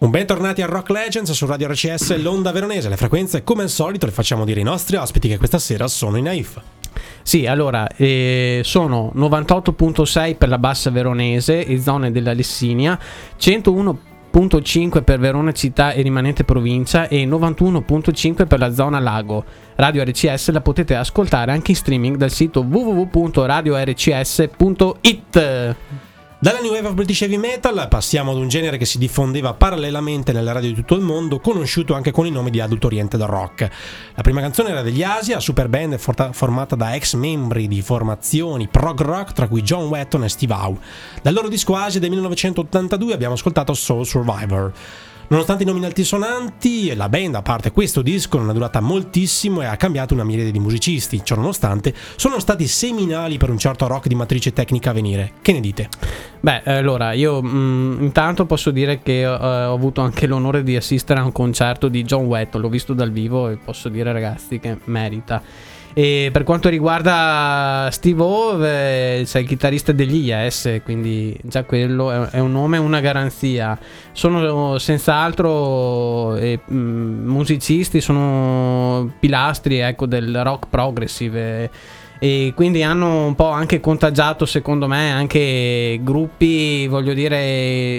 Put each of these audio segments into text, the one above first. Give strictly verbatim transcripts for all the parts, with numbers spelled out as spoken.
Un bentornati a Rock Legends su Radio R C S, l'onda veronese. Le frequenze, come al solito, le facciamo dire ai nostri ospiti che questa sera sono in Naif. Sì, allora, eh, sono novantotto virgola sei per la bassa veronese e zone della Lessinia, centouno virgola cinque per Verona città e rimanente provincia e novantuno virgola cinque per la zona lago. Radio R C S la potete ascoltare anche in streaming dal sito w w w punto radio r c s punto i t. Dalla New Wave of British Heavy Metal passiamo ad un genere che si diffondeva parallelamente nelle radio di tutto il mondo, conosciuto anche con il nome di Adult Oriented Rock. La prima canzone era degli Asia, super band forta- formata da ex membri di formazioni prog rock, tra cui John Wetton e Steve Howe. Dal loro disco Asia del millenovecentottantadue abbiamo ascoltato Soul Survivor. Nonostante i nomi altisonanti, la band, a parte questo disco, non è durata moltissimo e ha cambiato una miriade di musicisti. Ciò nonostante, sono stati seminali per un certo rock di matrice tecnica a venire. Che ne dite? Beh, allora, io mh, intanto posso dire che uh, ho avuto anche l'onore di assistere a un concerto di John Wetton. L'ho visto dal vivo e posso dire, ragazzi, che merita. E per quanto riguarda Steve Howe, eh, sei il chitarrista degli Yes, quindi già quello è, è un nome, una garanzia. Sono senz'altro eh, mh, musicisti, sono pilastri, ecco, del rock progressive. Eh, e quindi hanno un po' anche contagiato, secondo me, anche gruppi, voglio dire,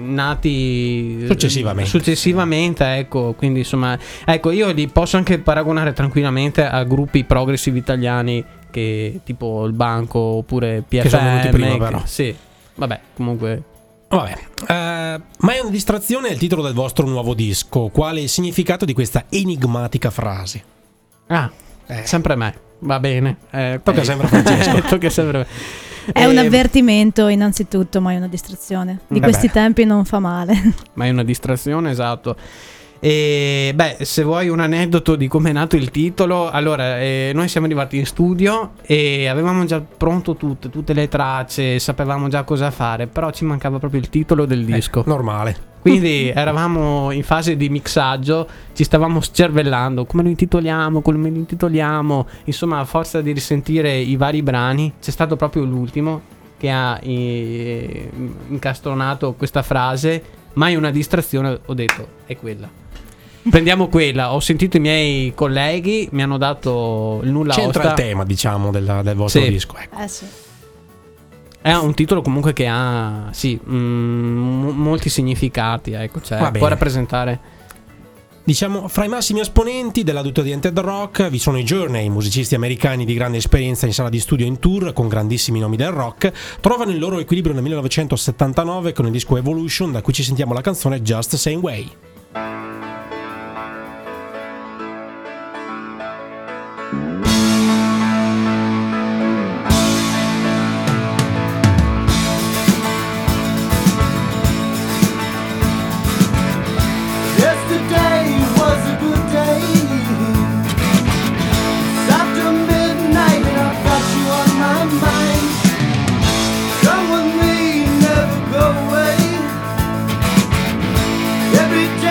nati successivamente, successivamente ecco, quindi insomma, ecco, io li posso anche paragonare tranquillamente a gruppi progressive italiani che tipo il Banco oppure P F M, che sono venuti prima, però. Sì, vabbè, comunque Vabbè, uh, ma è una distrazione il titolo del vostro nuovo disco. Quale è il significato di questa enigmatica frase? Ah, eh. sempre me. Va bene, eh, tocca eh. sempre Francesco. Tocca sempre. È eh, un avvertimento innanzitutto, ma è una distrazione. Di vabbè. questi tempi non fa male. Ma è una distrazione, esatto. E beh, se vuoi un aneddoto di come è nato il titolo, allora eh, noi siamo arrivati in studio e avevamo già pronto tutto, tutte le tracce, sapevamo già cosa fare, però ci mancava proprio il titolo del disco. Eh, normale. Quindi eravamo in fase di mixaggio, ci stavamo scervellando, come lo intitoliamo, come lo intitoliamo. Insomma, a forza di risentire i vari brani, c'è stato proprio l'ultimo che ha eh, incastronato questa frase. Mai una distrazione, ho detto, è quella. Prendiamo quella. Ho sentito i miei colleghi, mi hanno dato il nulla C'entra osta. il tema, diciamo, del, del vostro sì. disco, ecco. Eh sì. È un titolo comunque che ha, sì, mm, molti significati, ecco, cioè può rappresentare. Diciamo, fra i massimi esponenti dell'Adult Oriented Rock vi sono i Journey, musicisti americani di grande esperienza in sala di studio e in tour, con grandissimi nomi del rock. Trovano il loro equilibrio nel millenovecentosettantanove con il disco Evolution, da cui ci sentiamo la canzone Just the Same Way. Every day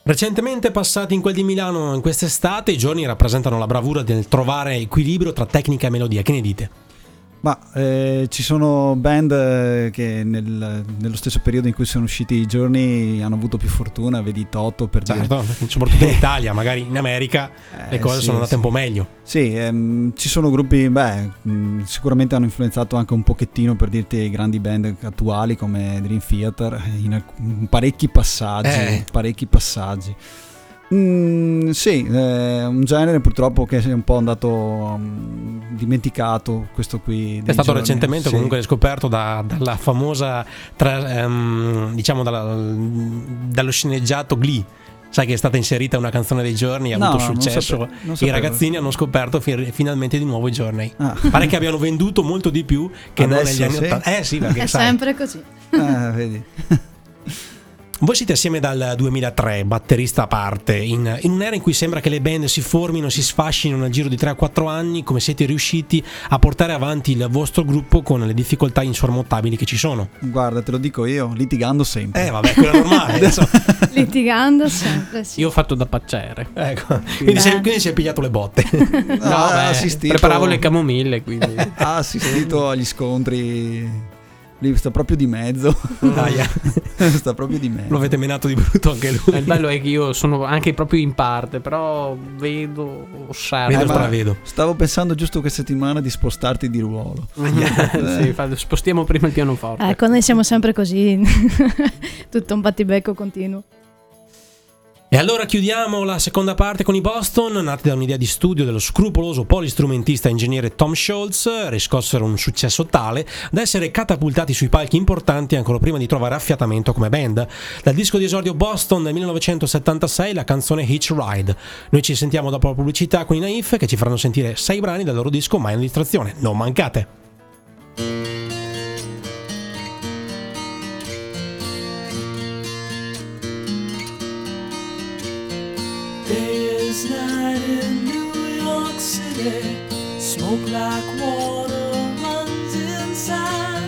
Recentemente passati in quel di Milano in quest'estate, i giorni rappresentano la bravura del trovare equilibrio tra tecnica e melodia. Che ne dite? Ma eh, ci sono band eh, che nel- nello stesso periodo in cui sono usciti i giorni hanno avuto più fortuna, vedi Toto per dire. Certo, soprattutto in Italia, magari in America le Eh, cose sì, sono andate sì. un po' meglio. Sì, ehm, ci sono gruppi, beh, mh, sicuramente hanno influenzato anche un pochettino, per dirti, i grandi band attuali come Dream Theater in, alc- in parecchi passaggi, Eh. parecchi passaggi. Mm, sì, è un genere purtroppo che è un po' andato mm, dimenticato, questo qui. È dei stato giorni, recentemente sì. comunque scoperto da- dalla famosa, tra- ehm, diciamo, dalla- dallo sceneggiato Glee. Sai che è stata inserita una canzone dei giorni, ha No, avuto no, non successo. sapevo, non I sapevo. ragazzini hanno scoperto fi- finalmente di nuovo i giorni. Ah. Pare che abbiano venduto molto di più che non Adesso negli anni sì? ottanta. Eh sì, perché È sai, sempre così. Eh, vedi. voi siete assieme dal duemilatré, batterista a parte, in, in un'era in cui sembra che le band si formino, si sfascino nel giro di tre quattro anni. Come siete riusciti a portare avanti il vostro gruppo con le difficoltà insormontabili che ci sono? Guarda, te lo dico io, litigando sempre. Eh vabbè, quello è normale. adesso. Litigando sempre, sì. Io ho fatto da paccere. Ecco. Quindi, sei, Beh. quindi si è pigliato le botte. No, No, ha beh, assistito- preparavo le camomille, quindi. Ha assistito agli scontri. Lì sta proprio di mezzo. Aia. Sta proprio di mezzo. Lo avete menato di brutto anche Il lui. bello è che io sono anche proprio in parte, però vedo, osservo. Vedo, Eh, ma stravedo. Stavo pensando giusto questa settimana di spostarti di ruolo. Sì, fa- spostiamo prima il pianoforte. Ecco, noi siamo sempre così. Tutto un battibecco continuo. E allora chiudiamo la seconda parte con i Boston, nati da un'idea di studio dello scrupoloso polistrumentista e ingegnere Tom Scholz. Riscossero un successo tale da essere catapultati sui palchi importanti ancora prima di trovare affiatamento come band. Dal disco di esordio Boston del millenovecentosettantasei, la canzone Hitch Ride. Noi ci sentiamo dopo la pubblicità con i Naif, che ci faranno sentire sei brani dal loro disco Mai una distrazione. Non mancate! Day is night in New York City. Smoke like water runs inside.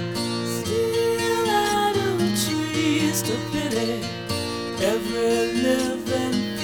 Still out of trees to pity every living